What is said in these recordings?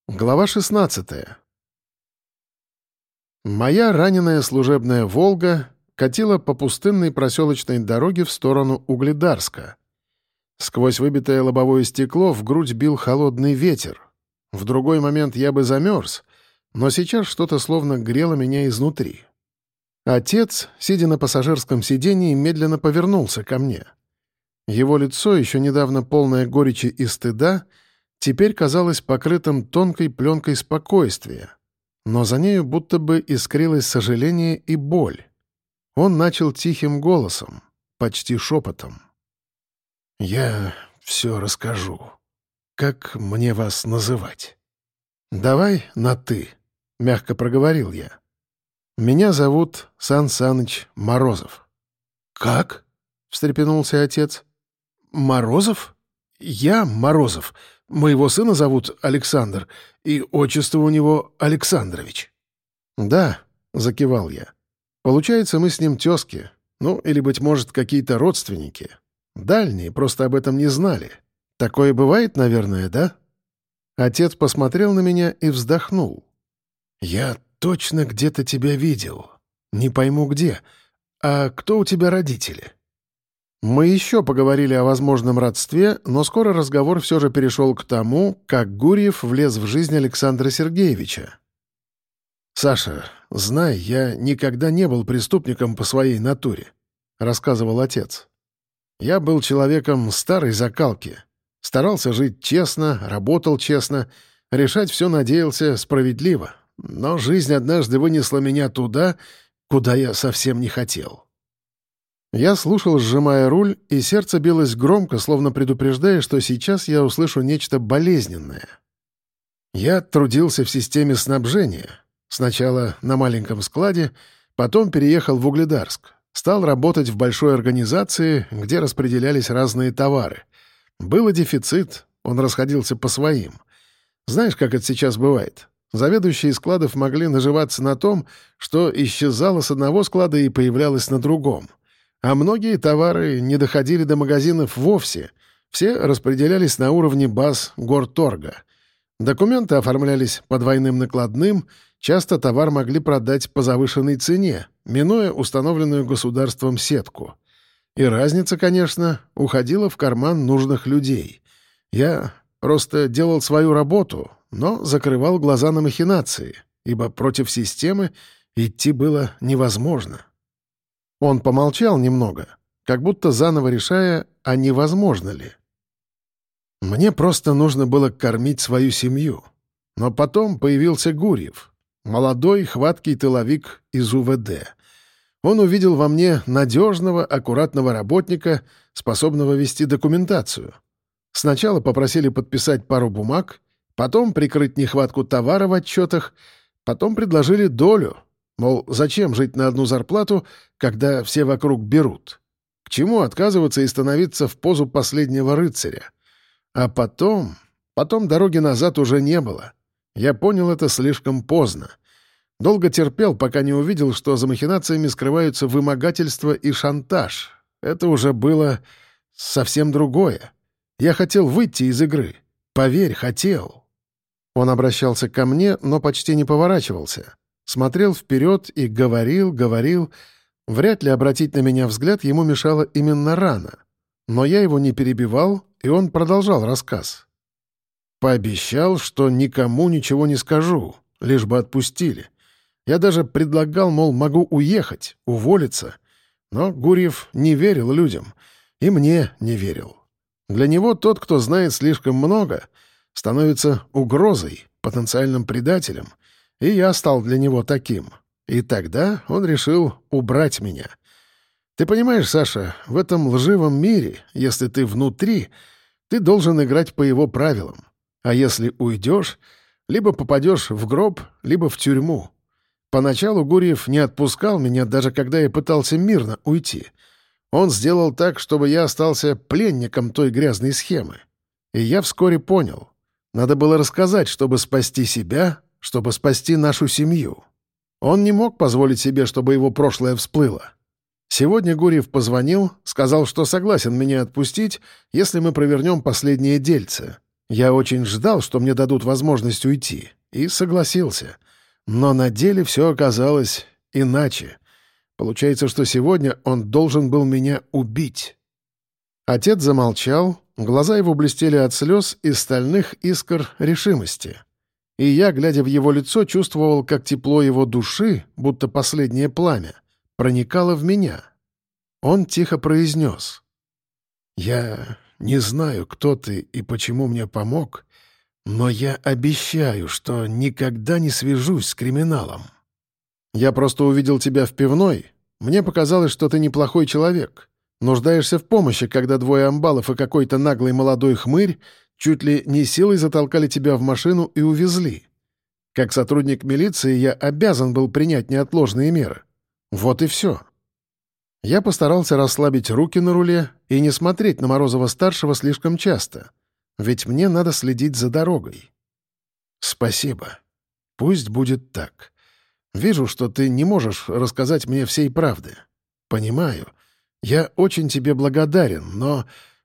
Глава 16. Моя раненая служебная «Волга» катила по пустынной проселочной дороге в сторону Угледарска. Сквозь выбитое лобовое стекло в грудь бил холодный ветер. В другой момент я бы замерз, но сейчас что-то словно грело меня изнутри. Отец, сидя на пассажирском сидении, медленно повернулся ко мне. Его лицо, еще недавно полное горечи и стыда, теперь казалось покрытым тонкой пленкой спокойствия, но за нею будто бы искрилось сожаление и боль. Он начал тихим голосом, почти шепотом. «Я все расскажу. Как мне вас называть?» «Давай на «ты», — мягко проговорил я. «Меня зовут Сан Саныч Морозов». «Как?» — встрепенулся отец. «Морозов? Я Морозов. Моего сына зовут Александр, и отчество у него Александрович». «Да», — закивал я. «Получается, мы с ним тезки. Ну, или, быть может, какие-то родственники. Дальние, просто об этом не знали. Такое бывает, наверное, да?» Отец посмотрел на меня и вздохнул. «Я точно где-то тебя видел. Не пойму где. А кто у тебя родители?» Мы еще поговорили о возможном родстве, но скоро разговор все же перешел к тому, как Гурьев влез в жизнь Александра Сергеевича. «Саша, знай, я никогда не был преступником по своей натуре», — рассказывал отец. «Я был человеком старой закалки. Старался жить честно, работал честно, решать все надеялся справедливо. Но жизнь однажды вынесла меня туда, куда я совсем не хотел». Я слушал, сжимая руль, и сердце билось громко, словно предупреждая, что сейчас я услышу нечто болезненное. Я трудился в системе снабжения. Сначала на маленьком складе, потом переехал в Угледарск. Стал работать в большой организации, где распределялись разные товары. Был и дефицит, он расходился по своим. Знаешь, как это сейчас бывает? Заведующие складов могли наживаться на том, что исчезало с одного склада и появлялось на другом. А многие товары не доходили до магазинов вовсе. Все распределялись на уровне баз горторга. Документы оформлялись по двойным накладным, часто товар могли продать по завышенной цене, минуя установленную государством сетку. И разница, конечно, уходила в карман нужных людей. Я просто делал свою работу, но закрывал глаза на махинации, ибо против системы идти было невозможно. Он помолчал немного, как будто заново решая, а невозможно ли. Мне просто нужно было кормить свою семью. Но потом появился Гурьев, молодой, хваткий тыловик из УВД. Он увидел во мне надежного, аккуратного работника, способного вести документацию. Сначала попросили подписать пару бумаг, потом прикрыть нехватку товара в отчетах, потом предложили долю. Мол, зачем жить на одну зарплату, когда все вокруг берут? К чему отказываться и становиться в позу последнего рыцаря? А потом дороги назад уже не было. Я понял это слишком поздно. Долго терпел, пока не увидел, что за махинациями скрываются вымогательство и шантаж. Это уже было совсем другое. Я хотел выйти из игры. Поверь, хотел. Он обращался ко мне, но почти не поворачивался. Смотрел вперед и говорил. Вряд ли обратить на меня взгляд ему мешала именно рана. Но я его не перебивал, и он продолжал рассказ. Пообещал, что никому ничего не скажу, лишь бы отпустили. Я даже предлагал, мол, могу уехать, уволиться. Но Гурьев не верил людям, и мне не верил. Для него тот, кто знает слишком много, становится угрозой, потенциальным предателем, и я стал для него таким. И тогда он решил убрать меня. Ты понимаешь, Саша, в этом лживом мире, если ты внутри, ты должен играть по его правилам. А если уйдешь, либо попадешь в гроб, либо в тюрьму. Поначалу Гурьев не отпускал меня, даже когда я пытался мирно уйти. Он сделал так, чтобы я остался пленником той грязной схемы. И я вскоре понял. Надо было рассказать, чтобы спасти себя, чтобы спасти нашу семью. Он не мог позволить себе, чтобы его прошлое всплыло. Сегодня Гурьев позвонил, сказал, что согласен меня отпустить, если мы провернем последнее дельце. Я очень ждал, что мне дадут возможность уйти, и согласился. Но на деле все оказалось иначе. Получается, что сегодня он должен был меня убить». Отец замолчал, глаза его блестели от слез и стальных искр решимости. И я, глядя в его лицо, чувствовал, как тепло его души, будто последнее пламя, проникало в меня. Он тихо произнес: «Я не знаю, кто ты и почему мне помог, но я обещаю, что никогда не свяжусь с криминалом. Я просто увидел тебя в пивной. Мне показалось, что ты неплохой человек. Нуждаешься в помощи, когда двое амбалов и какой-то наглый молодой хмырь чуть ли не силой затолкали тебя в машину и увезли. Как сотрудник милиции я обязан был принять неотложные меры. Вот и все». Я постарался расслабить руки на руле и не смотреть на Морозова-старшего слишком часто, ведь мне надо следить за дорогой. «Спасибо. Пусть будет так. Вижу, что ты не можешь рассказать мне всей правды. Понимаю. Я очень тебе благодарен, но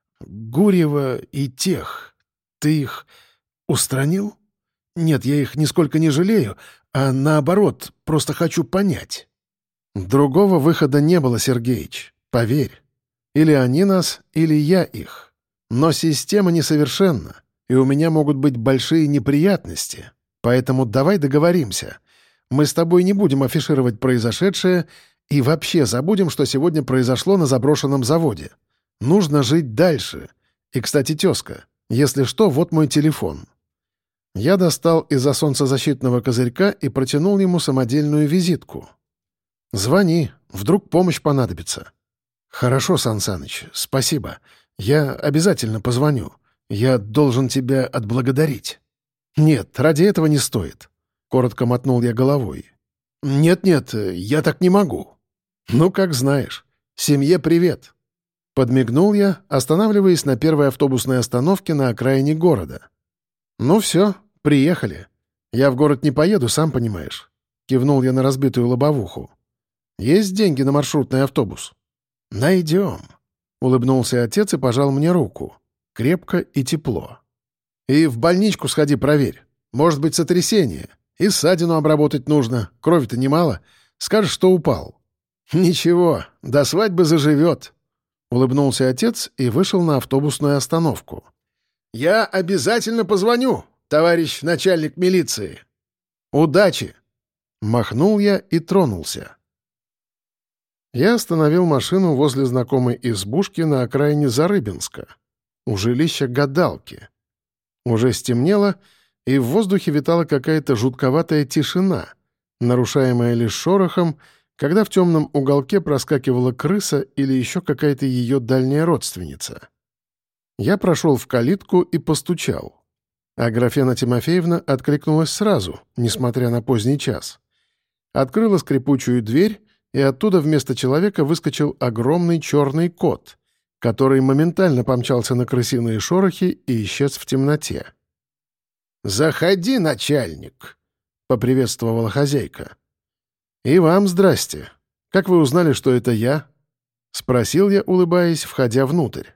Гурьева и тех, ты их устранил? Нет, я их нисколько не жалею, а наоборот, просто хочу понять». «Другого выхода не было, Сергеич, поверь. Или они нас, или я их. Но система несовершенна, и у меня могут быть большие неприятности. Поэтому давай договоримся. Мы с тобой не будем афишировать произошедшее и вообще забудем, что сегодня произошло на заброшенном заводе. Нужно жить дальше. И, кстати, тезка, если что, вот мой телефон». Я достал из-за солнцезащитного козырька и протянул ему самодельную визитку. «Звони, вдруг помощь понадобится». «Хорошо, Сан Саныч, спасибо. Я обязательно позвоню. Я должен тебя отблагодарить». «Нет, ради этого не стоит», — коротко мотнул я головой. «Нет-нет, я так не могу». «Ну, как знаешь. Семье привет». Подмигнул я, останавливаясь на первой автобусной остановке на окраине города. «Ну все, приехали. Я в город не поеду, сам понимаешь». Кивнул я на разбитую лобовуху. «Есть деньги на маршрутный автобус?» «Найдем», — улыбнулся отец и пожал мне руку. Крепко и тепло. «И в больничку сходи, проверь. Может быть, сотрясение. И ссадину обработать нужно. Крови-то немало. Скажешь, что упал». «Ничего, до свадьбы заживет», — улыбнулся отец и вышел на автобусную остановку. «Я обязательно позвоню, товарищ начальник милиции. Удачи!» Махнул я и тронулся. Я остановил машину возле знакомой избушки на окраине Зарыбинска, у жилища гадалки. Уже стемнело, и в воздухе витала какая-то жутковатая тишина, нарушаемая лишь шорохом, когда в темном уголке проскакивала крыса или еще какая-то ее дальняя родственница. Я прошел в калитку и постучал. Аграфена Тимофеевна откликнулась сразу, несмотря на поздний час. Открыла скрипучую дверь, и оттуда вместо человека выскочил огромный черный кот, который моментально помчался на крысиные шорохи и исчез в темноте. «Заходи, начальник!» — поприветствовала хозяйка. «И вам здрасте. Как вы узнали, что это я?» — спросил я, улыбаясь, входя внутрь.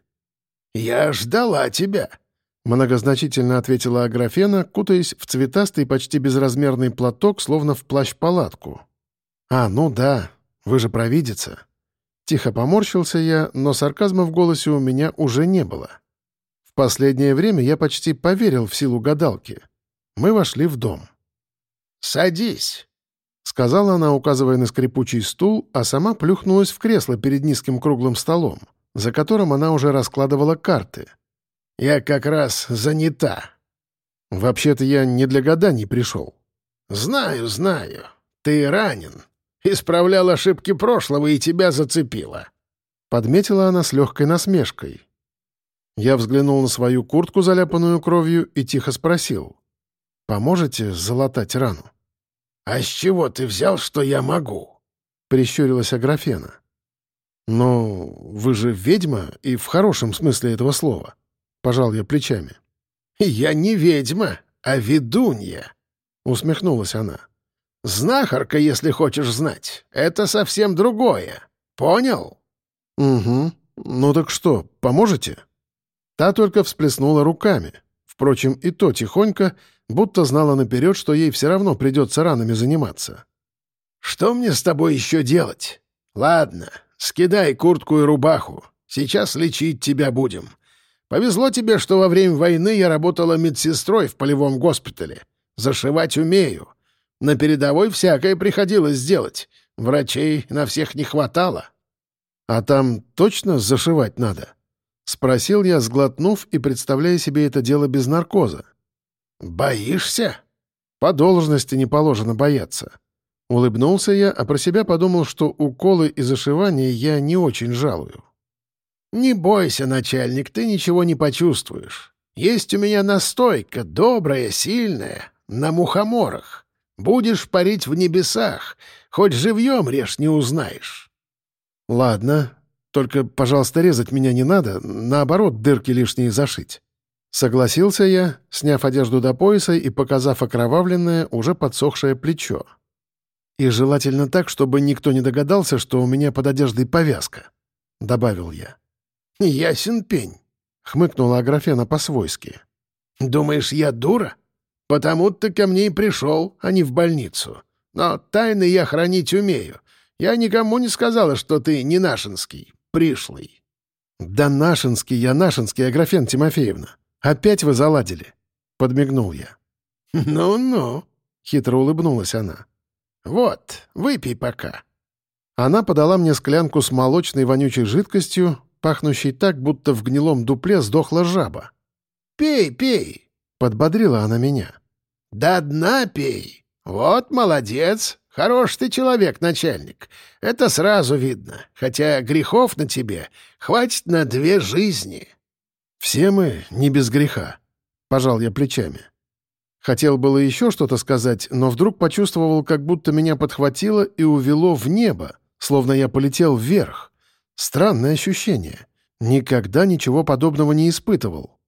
«Я ждала тебя», — многозначительно ответила Аграфена, кутаясь в цветастый, почти безразмерный платок, словно в плащ-палатку. «А, ну да, вы же провидица». Тихо поморщился я, но сарказма в голосе у меня уже не было. В последнее время я почти поверил в силу гадалки. Мы вошли в дом. «Садись», — сказала она, указывая на скрипучий стул, а сама плюхнулась в кресло перед низким круглым столом, за которым она уже раскладывала карты. «Я как раз занята». «Вообще-то я не для гаданий пришел». «Знаю, знаю. Ты ранен. Исправлял ошибки прошлого и тебя зацепило». Подметила она с легкой насмешкой. Я взглянул на свою куртку, заляпанную кровью, и тихо спросил. «Поможете залатать рану?» «А с чего ты взял, что я могу?» — прищурилась Аграфена. «Ну, вы же ведьма, и в хорошем смысле этого слова», — пожал я плечами. «Я не ведьма, а ведунья», — усмехнулась она. «Знахарка, если хочешь знать, это совсем другое. Понял?» «Угу. Ну так что, поможете?» Та только всплеснула руками. В Впрочем, и то тихонько, будто знала наперед, что ей все равно придется ранами заниматься. «Что мне с тобой еще делать? Ладно, скидай куртку и рубаху. Сейчас лечить тебя будем. Повезло тебе, что во время войны я работала медсестрой в полевом госпитале. Зашивать умею. На передовой всякое приходилось делать. Врачей на всех не хватало». «А там точно зашивать надо?» — спросил я, сглотнув и представляя себе это дело без наркоза. «Боишься?» «По должности не положено бояться». Улыбнулся я, а про себя подумал, что уколы и зашивания я не очень жалую. «Не бойся, начальник, ты ничего не почувствуешь. Есть у меня настойка, добрая, сильная, на мухоморах. Будешь парить в небесах, хоть живьем режь не узнаешь». «Ладно, только, пожалуйста, резать меня не надо, наоборот, дырки лишние зашить». Согласился я, сняв одежду до пояса и показав окровавленное, уже подсохшее плечо. «И желательно так, чтобы никто не догадался, что у меня под одеждой повязка», — добавил я. «Ясен пень», — хмыкнула Аграфена по-свойски. «Думаешь, я дура? Потому ты ко мне и пришел, а не в больницу. Но тайны я хранить умею. Я никому не сказала, что ты не нашинский, пришлый». «Да нашинский, Аграфена Тимофеевна. Опять вы заладили?» — подмигнул я. «Ну-ну», — хитро улыбнулась она. «Вот, выпей пока». Она подала мне склянку с молочной вонючей жидкостью, пахнущей так, будто в гнилом дупле сдохла жаба. «Пей, пей!» — подбодрила она меня. «До дна пей! Вот молодец! Хорош ты человек, начальник. Это сразу видно, хотя грехов на тебе хватит на 2 жизни». «Все мы не без греха», — пожал я плечами. Хотел было еще что-то сказать, но вдруг почувствовал, как будто меня подхватило и увело в небо, словно я полетел вверх. Странное ощущение. Никогда ничего подобного не испытывал.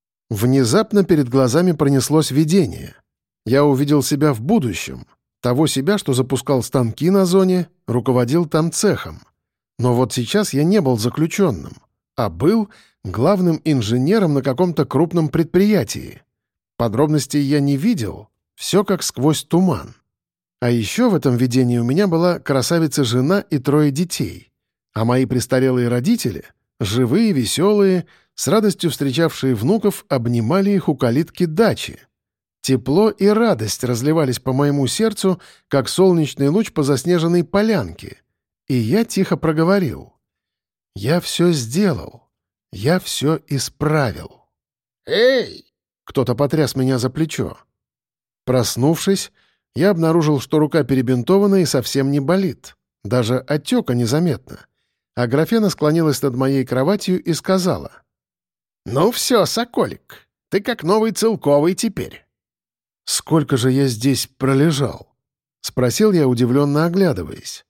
Внезапно перед глазами пронеслось видение. Я увидел себя в будущем. Того себя, что запускал станки на зоне, руководил там цехом. Но вот сейчас я не был заключенным, а был главным инженером на каком-то крупном предприятии. Подробностей я не видел, все как сквозь туман. А еще в этом видении у меня была красавица-жена и 3 детей. А мои престарелые родители, живые, веселые, с радостью встречавшие внуков, обнимали их у калитки дачи. Тепло и радость разливались по моему сердцу, как солнечный луч по заснеженной полянке. И я тихо проговорил. «Я все сделал. Я все исправил». «Эй!» — кто-то потряс меня за плечо. Проснувшись, я обнаружил, что рука перебинтована и совсем не болит. Даже отека незаметно. А Графена склонилась над моей кроватью и сказала. «Ну все, Соколик, ты как новый Целковый теперь». «Сколько же я здесь пролежал?» — спросил я, удивленно оглядываясь.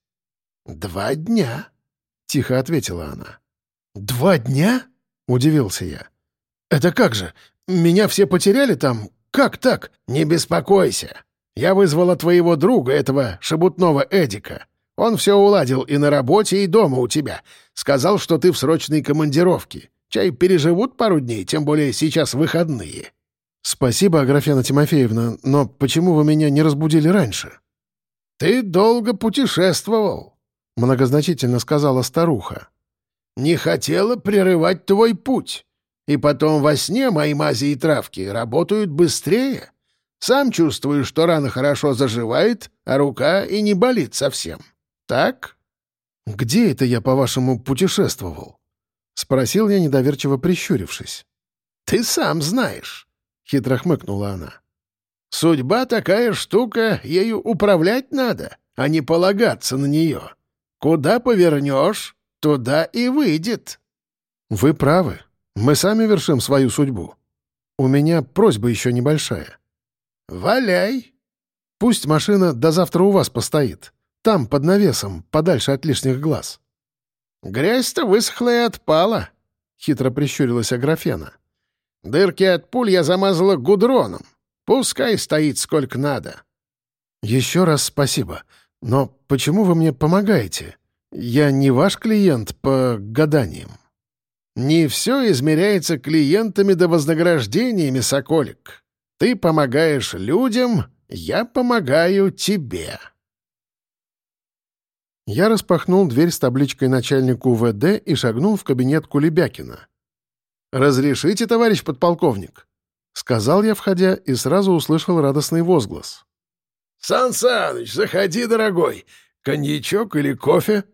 2 дня», — тихо ответила она. 2 дня?» — удивился я. «Это как же? Меня все потеряли там? Как так?» «Не беспокойся. Я вызвала твоего друга, этого шебутного Эдика. Он все уладил и на работе, и дома у тебя. Сказал, что ты в срочной командировке. Чай переживут пару дней, тем более сейчас выходные». «Спасибо, Аграфена Тимофеевна, но почему вы меня не разбудили раньше?» «Ты долго путешествовал», — многозначительно сказала старуха. «Не хотела прерывать твой путь. И потом во сне мои мази и травки работают быстрее. Сам чувствую, что рана хорошо заживает, а рука и не болит совсем. Так?» «Где это я, по-вашему, путешествовал?» — спросил я, недоверчиво прищурившись. «Ты сам знаешь», — хитро хмыкнула она. «Судьба такая штука, ею управлять надо, а не полагаться на нее. Куда повернешь, туда и выйдет». «Вы правы. Мы сами вершим свою судьбу. У меня просьба еще небольшая». «Валяй». «Пусть машина до завтра у вас постоит. Там, под навесом, подальше от лишних глаз». «Грязь-то высохла и отпала», — хитро прищурилась Аграфена. «Дырки от пуль я замазала гудроном. Пускай стоит сколько надо». «Еще раз спасибо. Но почему вы мне помогаете? Я не ваш клиент по гаданиям». Не все измеряется клиентами да вознаграждениями, Соколик. Ты помогаешь людям, я помогаю тебе». Я распахнул дверь с табличкой начальнику УВД и шагнул в кабинет Кулебякина. «Разрешите, товарищ подполковник?» — сказал я, входя, и сразу услышал радостный возглас. «Сан Саныч, заходи, дорогой. Коньячок или кофе?»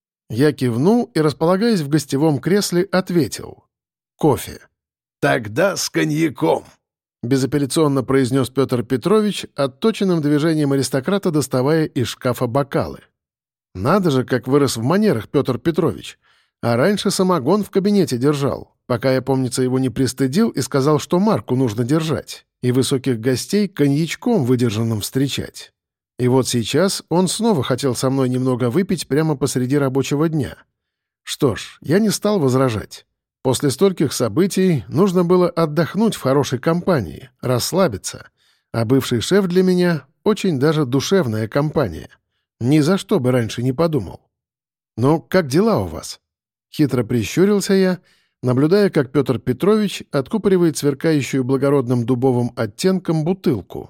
Я кивнул и, располагаясь в гостевом кресле, ответил. «Кофе». «Тогда с коньяком», — безапелляционно произнес Петр Петрович, отточенным движением аристократа доставая из шкафа бокалы. Надо же, как вырос в манерах Петр Петрович. А раньше самогон в кабинете держал, пока я, помнится, его не пристыдил и сказал, что марку нужно держать, и высоких гостей коньячком выдержанным встречать. И вот сейчас он снова хотел со мной немного выпить прямо посреди рабочего дня. Что ж, я не стал возражать. После стольких событий нужно было отдохнуть в хорошей компании, расслабиться. А бывший шеф для меня — очень даже душевная компания. Ни за что бы раньше не подумал. «Ну, как дела у вас?» Хитро прищурился я, наблюдая, как Петр Петрович откупоривает сверкающую благородным дубовым оттенком бутылку.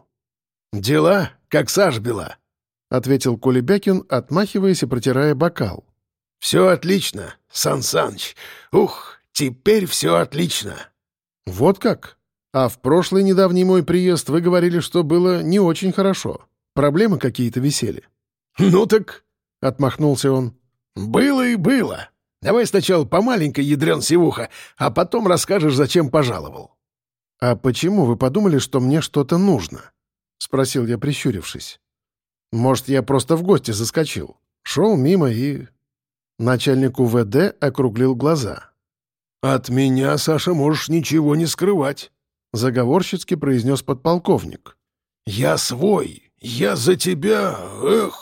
«Дела, как сажь бела», — ответил Кулебякин, отмахиваясь и протирая бокал. «Все отлично, Сан Саныч. Ух, теперь все отлично». «Вот как? А в прошлый недавний мой приезд вы говорили, что было не очень хорошо. Проблемы какие-то висели». «Ну так», — отмахнулся он, — «было и было. Давай сначала по маленькой, ядрен сивуха, а потом расскажешь, зачем пожаловал». «А почему вы подумали, что мне что-то нужно?» — спросил я, прищурившись. «Может, я просто в гости заскочил. Шел мимо и...» Начальник УВД округлил глаза. «От меня, Саша, можешь ничего не скрывать», — заговорщицки произнес подполковник. «Я свой, я за тебя, эх!»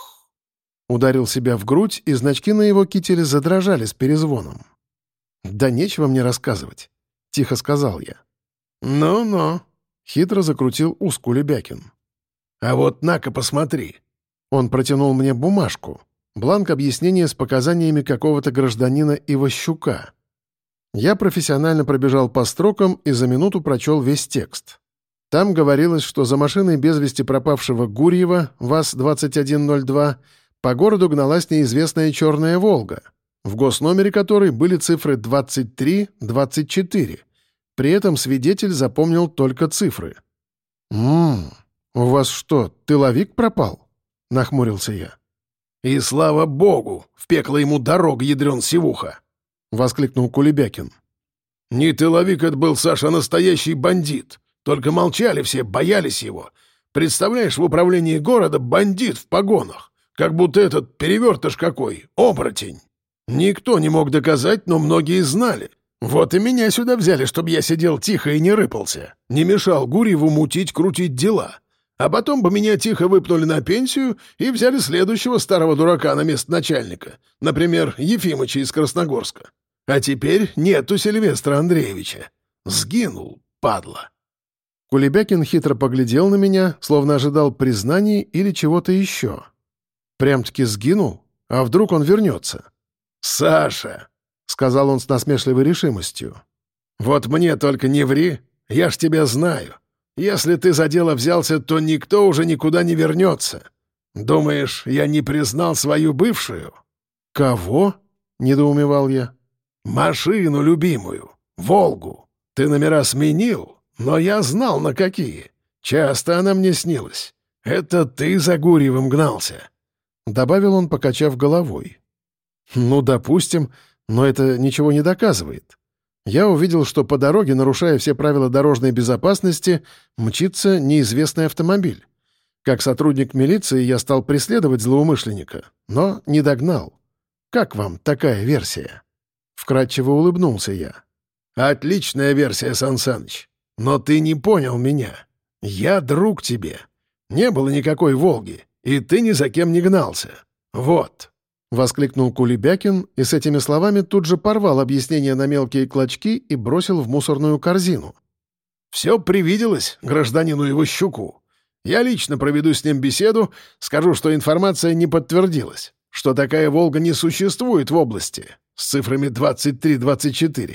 Ударил себя в грудь, и значки на его кителе задрожали с перезвоном. «Да нечего мне рассказывать», — тихо сказал я. «Ну-ну», — хитро закрутил ус Кулебякин. «А вот на-ка посмотри». Он протянул мне бумажку, бланк объяснения с показаниями какого-то гражданина Иващука. Я профессионально пробежал по строкам и за минуту прочел весь текст. Там говорилось, что за машиной без вести пропавшего Гурьева, ВАЗ-2102, по городу гналась неизвестная черная «Волга», в госномере которой были цифры 23-24. При этом свидетель запомнил только цифры. У вас что, тыловик пропал?» — нахмурился я. «И слава богу, в пекло ему дорога, ядрен сивуха!» — воскликнул Кулебякин. «Не тыловик это был, Саша, а настоящий бандит. Только молчали все, боялись его. Представляешь, в управлении города бандит в погонах. Как будто этот перевертыш какой, оборотень. Никто не мог доказать, но многие знали. Вот и меня сюда взяли, чтобы я сидел тихо и не рыпался. Не мешал Гурьеву мутить-крутить дела. А потом бы меня тихо выпнули на пенсию и взяли следующего старого дурака на место начальника. Например, Ефимыча из Красногорска. А теперь нету Сильвестра Андреевича. Сгинул, падла». Кулебякин хитро поглядел на меня, словно ожидал признаний или чего-то еще. Прям-таки сгинул? А вдруг он вернется? «Саша», — сказал он с насмешливой решимостью, — «вот мне только не ври, я ж тебя знаю. Если ты за дело взялся, то никто уже никуда не вернется. Думаешь, я не признал свою бывшую?» «Кого?» — недоумевал я. «Машину любимую, «Волгу». Ты номера сменил, но я знал, на какие. Часто она мне снилась. Это ты за Гурьевым гнался», — добавил он, покачав головой. «Ну, допустим, но это ничего не доказывает. Я увидел, что по дороге, нарушая все правила дорожной безопасности, мчится неизвестный автомобиль. Как сотрудник милиции я стал преследовать злоумышленника, но не догнал. Как вам такая версия?» Вкратчиво улыбнулся я. «Отличная версия, Сан Саныч. Но ты не понял меня. Я друг тебе. Не было никакой «Волги», и ты ни за кем не гнался. Вот». — воскликнул Кулебякин и с этими словами тут же порвал объяснение на мелкие клочки и бросил в мусорную корзину. «Все привиделось гражданину Иващуку. Я лично проведу с ним беседу, скажу, что информация не подтвердилась, что такая «Волга» не существует в области с цифрами 23-24.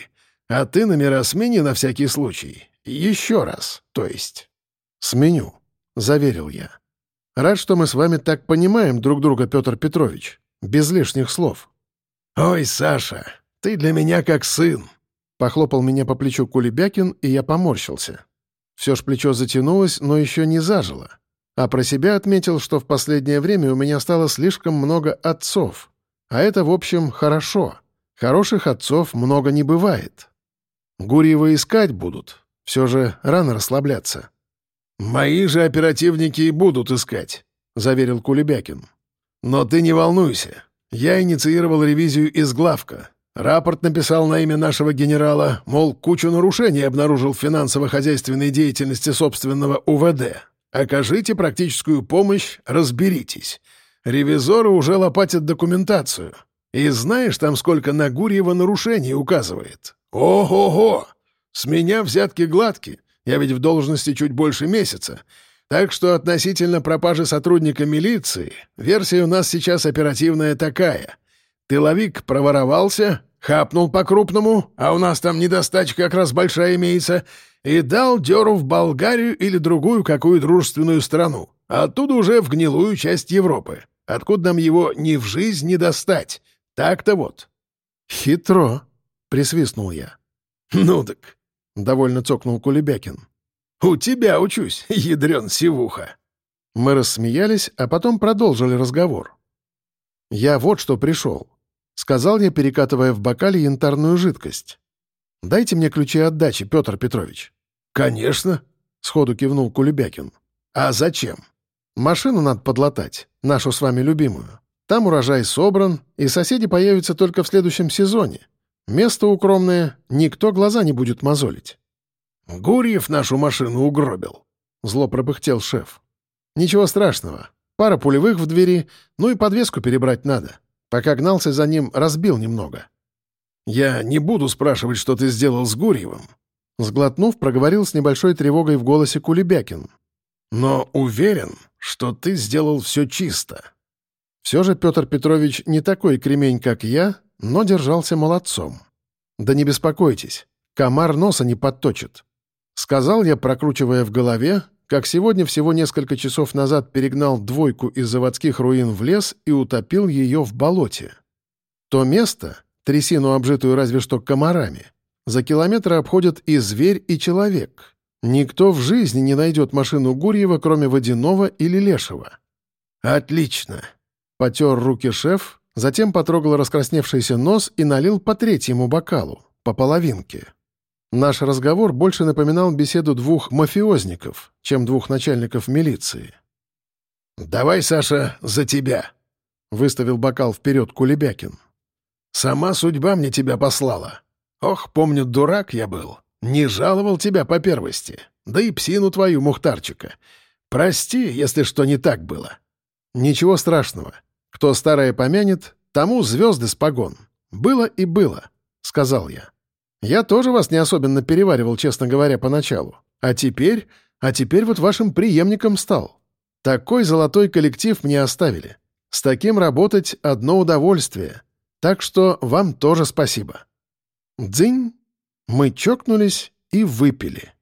А ты номера смени на всякий случай. Еще раз, то есть». «Сменю», — заверил я. «Рад, что мы с вами так понимаем друг друга, Петр Петрович. Без лишних слов». «Ой, Саша, ты для меня как сын». Похлопал меня по плечу Кулебякин, и я поморщился. Все ж плечо затянулось, но еще не зажило. А про себя отметил, что в последнее время у меня стало слишком много отцов. А это, в общем, хорошо. Хороших отцов много не бывает. Гурьева искать будут. Все же рано расслабляться. «Мои же оперативники и будут искать», — заверил Кулебякин. «Но ты не волнуйся. Я инициировал ревизию из главка. Рапорт написал на имя нашего генерала, мол, кучу нарушений обнаружил в финансово-хозяйственной деятельности собственного УВД. Окажите практическую помощь, разберитесь. Ревизоры уже лопатят документацию. И знаешь, там сколько на Гурьева нарушений указывает? Ого-го! С меня взятки гладки. Я ведь в должности чуть больше месяца. Так что относительно пропажи сотрудника милиции версия у нас сейчас оперативная такая. Тыловик проворовался, хапнул по-крупному, а у нас там недостача как раз большая имеется, и дал дёру в Болгарию или другую какую дружественную страну, а оттуда уже в гнилую часть Европы, откуда нам его ни в жизнь не достать. Так-то вот». «Хитро», — присвистнул я. «Ну так», — довольно цокнул Кулебякин. «У тебя учусь, ядрён сивуха». Мы рассмеялись, а потом продолжили разговор. «Я вот что пришел», — сказал я, перекатывая в бокале янтарную жидкость. «Дайте мне ключи от дачи, Петр Петрович». «Конечно», — сходу кивнул Кулебякин. «А зачем?» «Машину надо подлатать, нашу с вами любимую. Там урожай собран, и соседи появятся только в следующем сезоне. Место укромное, никто глаза не будет мозолить». «Гурьев нашу машину угробил», — зло пропыхтел шеф. «Ничего страшного. Пара пулевых в двери, ну и подвеску перебрать надо. Пока гнался за ним, разбил немного». «Я не буду спрашивать, что ты сделал с Гурьевым», — сглотнув, проговорил с небольшой тревогой в голосе Кулебякин. «Но уверен, что ты сделал все чисто». Все же Петр Петрович не такой кремень, как я, но держался молодцом. «Да не беспокойтесь, комар носа не подточит», — сказал я, прокручивая в голове, как сегодня всего несколько часов назад перегнал двойку из заводских руин в лес и утопил ее в болоте. То место, трясину, обжитую разве что комарами, за километр обходят и зверь, и человек. Никто в жизни не найдет машину Гурьева, кроме Водяного или Лешего. «Отлично!» — потер руки шеф, затем потрогал раскрасневшийся нос и налил по третьему бокалу, по половинке. Наш разговор больше напоминал беседу двух мафиозников, чем двух начальников милиции. «Давай, Саша, за тебя!» — выставил бокал вперед Кулебякин. «Сама судьба мне тебя послала. Ох, помню, дурак я был. Не жаловал тебя по первости. Да и псину твою, Мухтарчика. Прости, если что не так было». «Ничего страшного. Кто старое помянет, тому звезды с погон. Было и было», — сказал я. «Я тоже вас не особенно переваривал, честно говоря, поначалу. А теперь вот вашим преемником стал. Такой золотой коллектив мне оставили. С таким работать — одно удовольствие. Так что вам тоже спасибо». Дзынь! Мы чокнулись и выпили.